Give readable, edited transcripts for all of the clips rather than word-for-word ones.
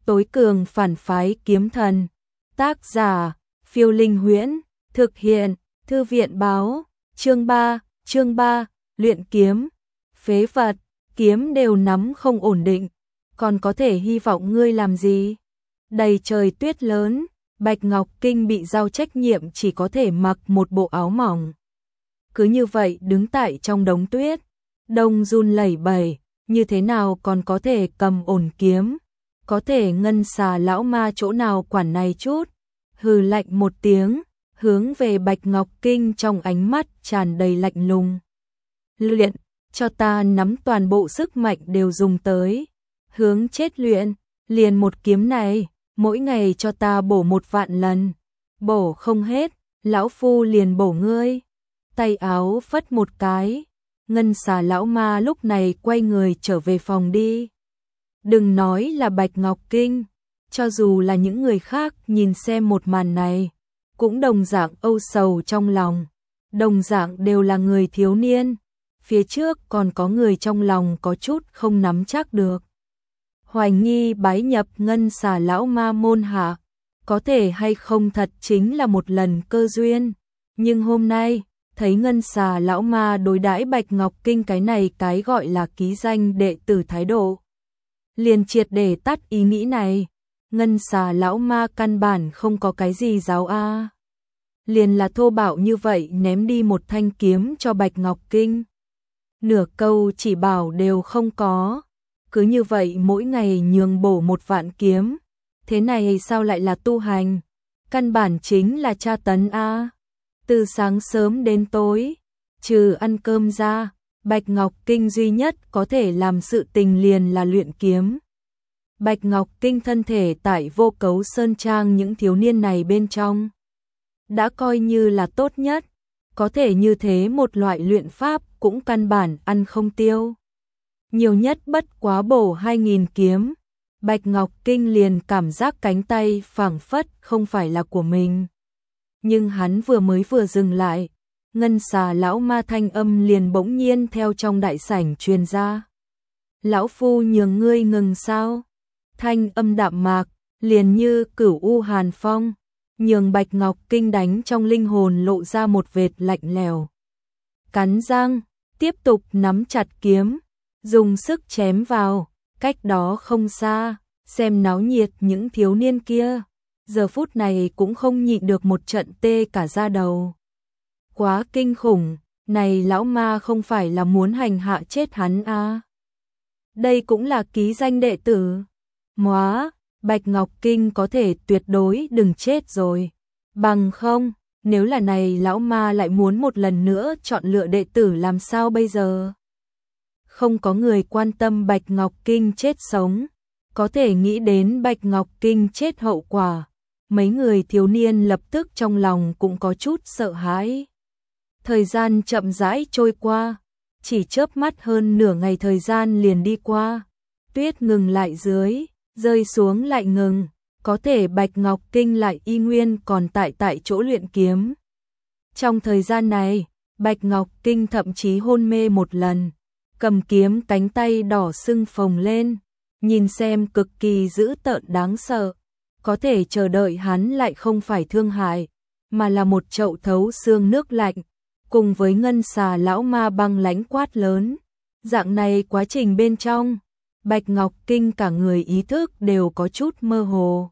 tối cường phản phái kiếm thần. Tác giả, Phiêu Linh Huyễn, thực hiện, Thư viện báo, chương 3, luyện kiếm, phế vật, kiếm đều nắm không ổn định, còn có thể hy vọng ngươi làm gì? Đầy trời tuyết lớn, Bạch Ngọc Kinh bị giao trách nhiệm chỉ có thể mặc một bộ áo mỏng. Cứ như vậy đứng tại trong đống tuyết, đông run lẩy bẩy, như thế nào còn có thể cầm ổn kiếm, có thể Ngân Xà lão ma chỗ nào quản này chút, hừ lạnh một tiếng, hướng về Bạch Ngọc Kinh trong ánh mắt tràn đầy lạnh lùng. Luyện, cho ta nắm toàn bộ sức mạnh đều dùng tới, hướng chết luyện, liền một kiếm này, mỗi ngày cho ta bổ 1.000.000 lần, bổ không hết, lão phu liền bổ ngươi. Tay áo phất một cái, Ngân Xà lão ma lúc này quay người trở về phòng đi. Đừng nói là Bạch Ngọc Kinh, cho dù là những người khác nhìn xem một màn này, cũng đồng dạng âu sầu trong lòng, đồng dạng đều là người thiếu niên, phía trước còn có người trong lòng có chút không nắm chắc được. Hoài nghi bái nhập Ngân Xà lão ma môn hạ, có thể hay không thật chính là một lần cơ duyên, nhưng hôm nay, thấy Ngân Xà lão ma đối đãi Bạch Ngọc Kinh cái này cái gọi là ký danh đệ tử thái độ, liền triệt để tắt ý nghĩ này. Ngân Xà lão ma căn bản không có cái gì giáo a, liền là thô bạo như vậy ném đi một thanh kiếm cho Bạch Ngọc Kinh. Nửa câu chỉ bảo đều không có, cứ như vậy mỗi ngày nhường bổ 1.000.000 kiếm, thế này sao lại là tu hành, căn bản chính là tra tấn a. Từ sáng sớm đến tối, trừ ăn cơm ra, Bạch Ngọc Kinh duy nhất có thể làm sự tình liền là luyện kiếm. Bạch Ngọc Kinh thân thể tại Vô Cấu Sơn Trang những thiếu niên này bên trong đã coi như là tốt nhất, có thể như thế một loại luyện pháp cũng căn bản ăn không tiêu. Nhiều nhất bất quá bổ 2.000 kiếm, Bạch Ngọc Kinh liền cảm giác cánh tay phảng phất không phải là của mình. Nhưng hắn vừa dừng lại, Ngân Xà lão ma thanh âm liền bỗng nhiên theo trong đại sảnh truyền ra. Lão phu nhường ngươi ngừng sao? Thanh âm đạm mạc, liền như cửu u hàn phong, nhường Bạch Ngọc Kinh đánh trong linh hồn lộ ra một vệt lạnh lẽo. Cắn răng, tiếp tục nắm chặt kiếm, dùng sức chém vào, cách đó không xa, xem náo nhiệt những thiếu niên kia, giờ phút này cũng không nhịn được một trận tê cả da đầu. Quá kinh khủng, này lão ma không phải là muốn hành hạ chết hắn à? Đây cũng là ký danh đệ tử. Móa, Bạch Ngọc Kinh có thể tuyệt đối đừng chết rồi. Bằng không, nếu là này lão ma lại muốn một lần nữa chọn lựa đệ tử làm sao bây giờ? Không có người quan tâm Bạch Ngọc Kinh chết sống, có thể nghĩ đến Bạch Ngọc Kinh chết hậu quả. Mấy người thiếu niên lập tức trong lòng cũng có chút sợ hãi. Thời gian chậm rãi trôi qua, chỉ chớp mắt hơn nửa ngày thời gian liền đi qua. Tuyết ngừng lại dưới, rơi xuống lại ngừng, có thể Bạch Ngọc Kinh lại y nguyên còn tại chỗ luyện kiếm. Trong thời gian này, Bạch Ngọc Kinh thậm chí hôn mê một lần, cầm kiếm cánh tay đỏ sưng phồng lên, nhìn xem cực kỳ dữ tợn đáng sợ. Có thể chờ đợi hắn lại không phải thương hại, mà là một chậu thấu xương nước lạnh, cùng với Ngân Xà lão ma băng lãnh quát lớn. Dạng này quá trình bên trong, Bạch Ngọc Kinh cả người ý thức đều có chút mơ hồ.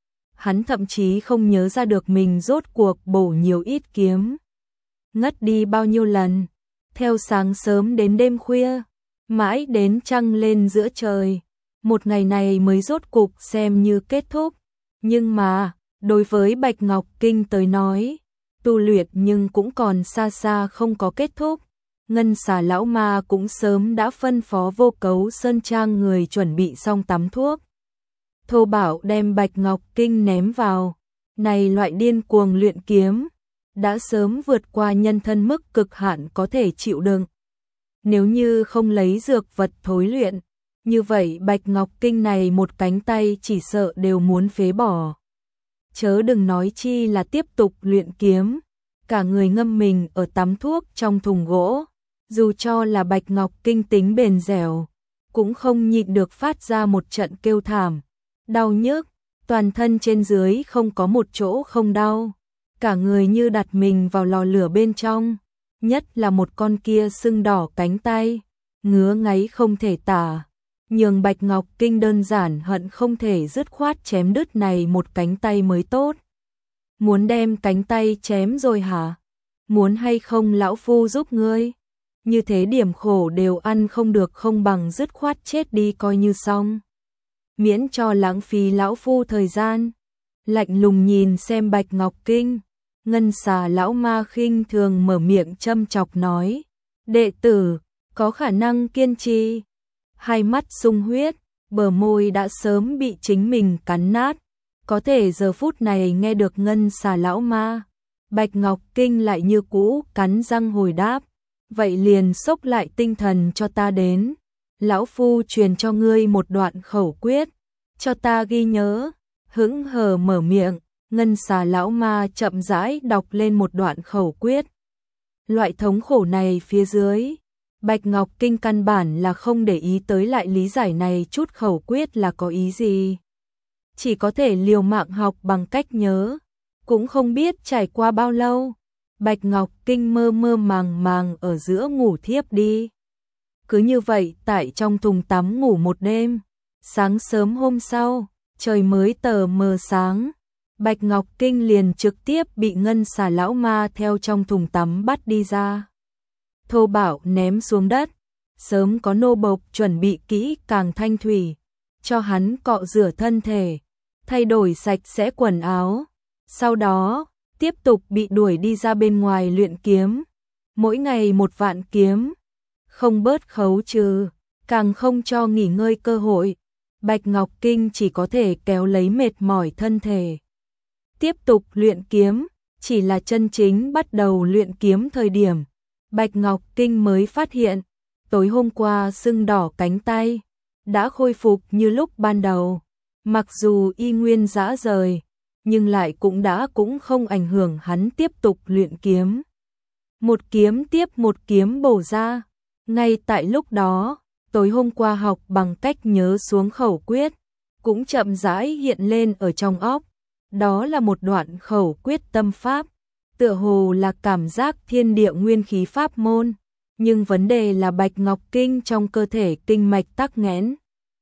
Hắn thậm chí không nhớ ra được mình rốt cuộc bổ nhiều ít kiếm, ngất đi bao nhiêu lần, theo sáng sớm đến đêm khuya, mãi đến trăng lên giữa trời. Một ngày này mới rốt cục xem như kết thúc. Nhưng mà, đối với Bạch Ngọc Kinh tới nói, tu luyện nhưng cũng còn xa xa không có kết thúc. Ngân Xà lão ma cũng sớm đã phân phó Vô Cấu Sơn Trang người chuẩn bị xong tắm thuốc. Thô bạo đem Bạch Ngọc Kinh ném vào. Này loại điên cuồng luyện kiếm, đã sớm vượt qua nhân thân mức cực hạn có thể chịu đựng. Nếu như không lấy dược vật thối luyện, như vậy Bạch Ngọc Kinh này một cánh tay chỉ sợ đều muốn phế bỏ. Chớ đừng nói chi là tiếp tục luyện kiếm, cả người ngâm mình ở tắm thuốc trong thùng gỗ, dù cho là Bạch Ngọc Kinh tính bền dẻo, cũng không nhịn được phát ra một trận kêu thảm, đau nhức, toàn thân trên dưới không có một chỗ không đau, cả người như đặt mình vào lò lửa bên trong, nhất là một con kia sưng đỏ cánh tay, ngứa ngáy không thể tả, nhường Bạch Ngọc Kinh đơn giản hận không thể dứt khoát chém đứt này một cánh tay mới tốt. Muốn đem cánh tay chém rồi hả? Muốn hay không lão phu giúp ngươi? Như thế điểm khổ đều ăn không được, không bằng dứt khoát chết đi coi như xong. Miễn cho lãng phí lão phu thời gian. Lạnh lùng nhìn xem Bạch Ngọc Kinh, Ngân Xà lão ma khinh thường mở miệng châm chọc nói: "Đệ tử có khả năng kiên trì." Hai mắt sung huyết, bờ môi đã sớm bị chính mình cắn nát, có thể giờ phút này nghe được Ngân Xà lão ma, Bạch Ngọc Kinh lại như cũ cắn răng hồi đáp: "Vậy liền xốc lại tinh thần cho ta đến, lão phu truyền cho ngươi một đoạn khẩu quyết, cho ta ghi nhớ." Hững hờ mở miệng, Ngân Xà lão ma chậm rãi đọc lên một đoạn khẩu quyết. Loại thống khổ này phía dưới, Bạch Ngọc Kinh căn bản là không để ý tới, lại lý giải này chút khẩu quyết là có ý gì. Chỉ có thể liều mạng học bằng cách nhớ, cũng không biết trải qua bao lâu, Bạch Ngọc Kinh mơ mơ màng màng ở giữa ngủ thiếp đi. Cứ như vậy tại trong thùng tắm ngủ một đêm, sáng sớm hôm sau, trời mới tờ mờ sáng, Bạch Ngọc Kinh liền trực tiếp bị Ngân Xà lão ma theo trong thùng tắm bắt đi ra. Thô bạo ném xuống đất, sớm có nô bộc chuẩn bị kỹ càng thanh thủy, cho hắn cọ rửa thân thể, thay đổi sạch sẽ quần áo, sau đó tiếp tục bị đuổi đi ra bên ngoài luyện kiếm, mỗi ngày 1 vạn kiếm, không bớt khấu trừ, càng không cho nghỉ ngơi cơ hội. Bạch Ngọc Kinh chỉ có thể kéo lấy mệt mỏi thân thể, tiếp tục luyện kiếm. Chỉ là chân chính bắt đầu luyện kiếm thời điểm, Bạch Ngọc Kinh mới phát hiện, tối hôm qua sưng đỏ cánh tay đã khôi phục như lúc ban đầu. Mặc dù y nguyên rã rời, nhưng lại cũng không ảnh hưởng hắn tiếp tục luyện kiếm. Một kiếm tiếp một kiếm bổ ra. Ngay tại lúc đó, tối hôm qua học bằng cách nhớ xuống khẩu quyết, cũng chậm rãi hiện lên ở trong óc. Đó là một đoạn khẩu quyết tâm pháp, tựa hồ là cảm giác thiên địa nguyên khí pháp môn, nhưng vấn đề là Bạch Ngọc Kinh trong cơ thể kinh mạch tắc nghẽn,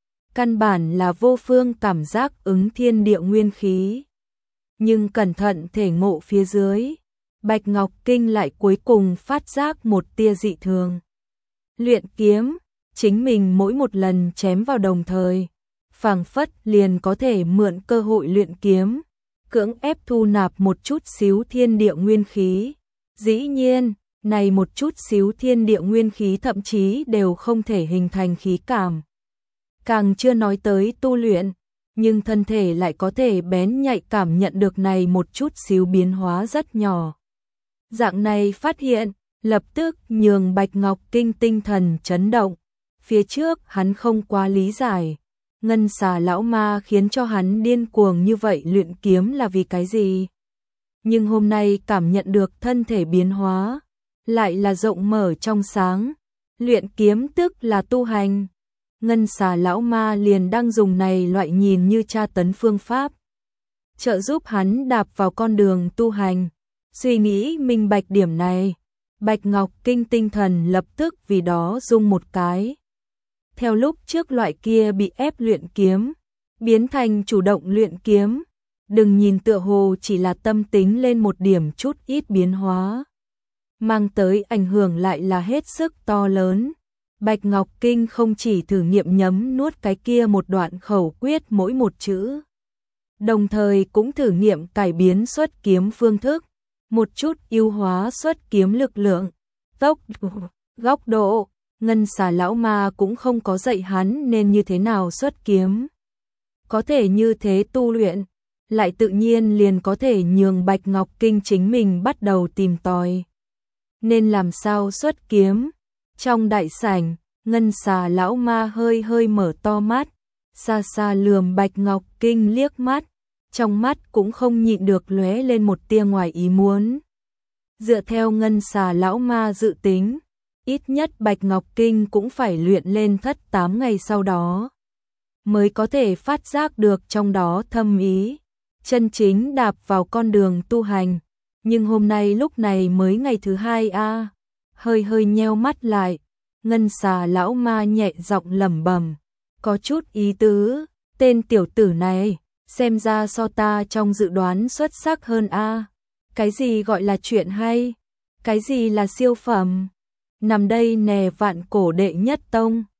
căn bản là vô phương cảm giác ứng thiên địa nguyên khí. Nhưng cẩn thận thể ngộ phía dưới, Bạch Ngọc Kinh lại cuối cùng phát giác một tia dị thường. Luyện kiếm, chính mình mỗi một lần chém vào đồng thời, phảng phất liền có thể mượn cơ hội luyện kiếm, cưỡng ép thu nạp một chút xíu thiên địa nguyên khí. Dĩ nhiên, này một chút xíu thiên địa nguyên khí thậm chí đều không thể hình thành khí cảm. Càng chưa nói tới tu luyện, nhưng thân thể lại có thể bén nhạy cảm nhận được này một chút xíu biến hóa rất nhỏ. Dạng này phát hiện, lập tức nhường Bạch Ngọc Kinh tinh thần chấn động. Phía trước hắn không quá lý giải, Ngân Xà lão ma khiến cho hắn điên cuồng như vậy luyện kiếm là vì cái gì. Nhưng hôm nay cảm nhận được thân thể biến hóa, lại là rộng mở trong sáng. Luyện kiếm tức là tu hành. Ngân Xà lão ma liền đang dùng này loại nhìn như tra tấn phương pháp, trợ giúp hắn đạp vào con đường tu hành. Suy nghĩ minh bạch điểm này, Bạch Ngọc Kinh tinh thần lập tức vì đó rung một cái. Theo lúc trước loại kia bị ép luyện kiếm, biến thành chủ động luyện kiếm, đừng nhìn tựa hồ chỉ là tâm tính lên một điểm chút ít biến hóa, mang tới ảnh hưởng lại là hết sức to lớn. Bạch Ngọc Kinh không chỉ thử nghiệm nhấm nuốt cái kia một đoạn khẩu quyết mỗi một chữ, đồng thời cũng thử nghiệm cải biến xuất kiếm phương thức, một chút ưu hóa xuất kiếm lực lượng, tốc độ, góc độ. Ngân Xà lão ma cũng không có dạy hắn nên như thế nào xuất kiếm. Có thể như thế tu luyện, lại tự nhiên liền có thể nhường Bạch Ngọc Kinh chính mình bắt đầu tìm tòi. Nên làm sao xuất kiếm? Trong đại sảnh, Ngân Xà lão ma hơi hơi mở to mắt, xa xa lườm Bạch Ngọc Kinh liếc mắt, trong mắt cũng không nhịn được lóe lên một tia ngoài ý muốn. Dựa theo Ngân Xà lão ma dự tính, ít nhất Bạch Ngọc Kinh cũng phải luyện lên thất 8 ngày sau đó mới có thể phát giác được trong đó thâm ý, chân chính đạp vào con đường tu hành. Nhưng hôm nay lúc này mới ngày thứ 2 a. Hơi hơi nheo mắt lại, Ngân Xà lão ma nhẹ giọng lẩm bẩm, có chút ý tứ, tên tiểu tử này, xem ra so ta trong dự đoán xuất sắc hơn a. Cái gì gọi là chuyện hay? Cái gì là siêu phẩm? Nằm đây nè vạn cổ đệ nhất tông.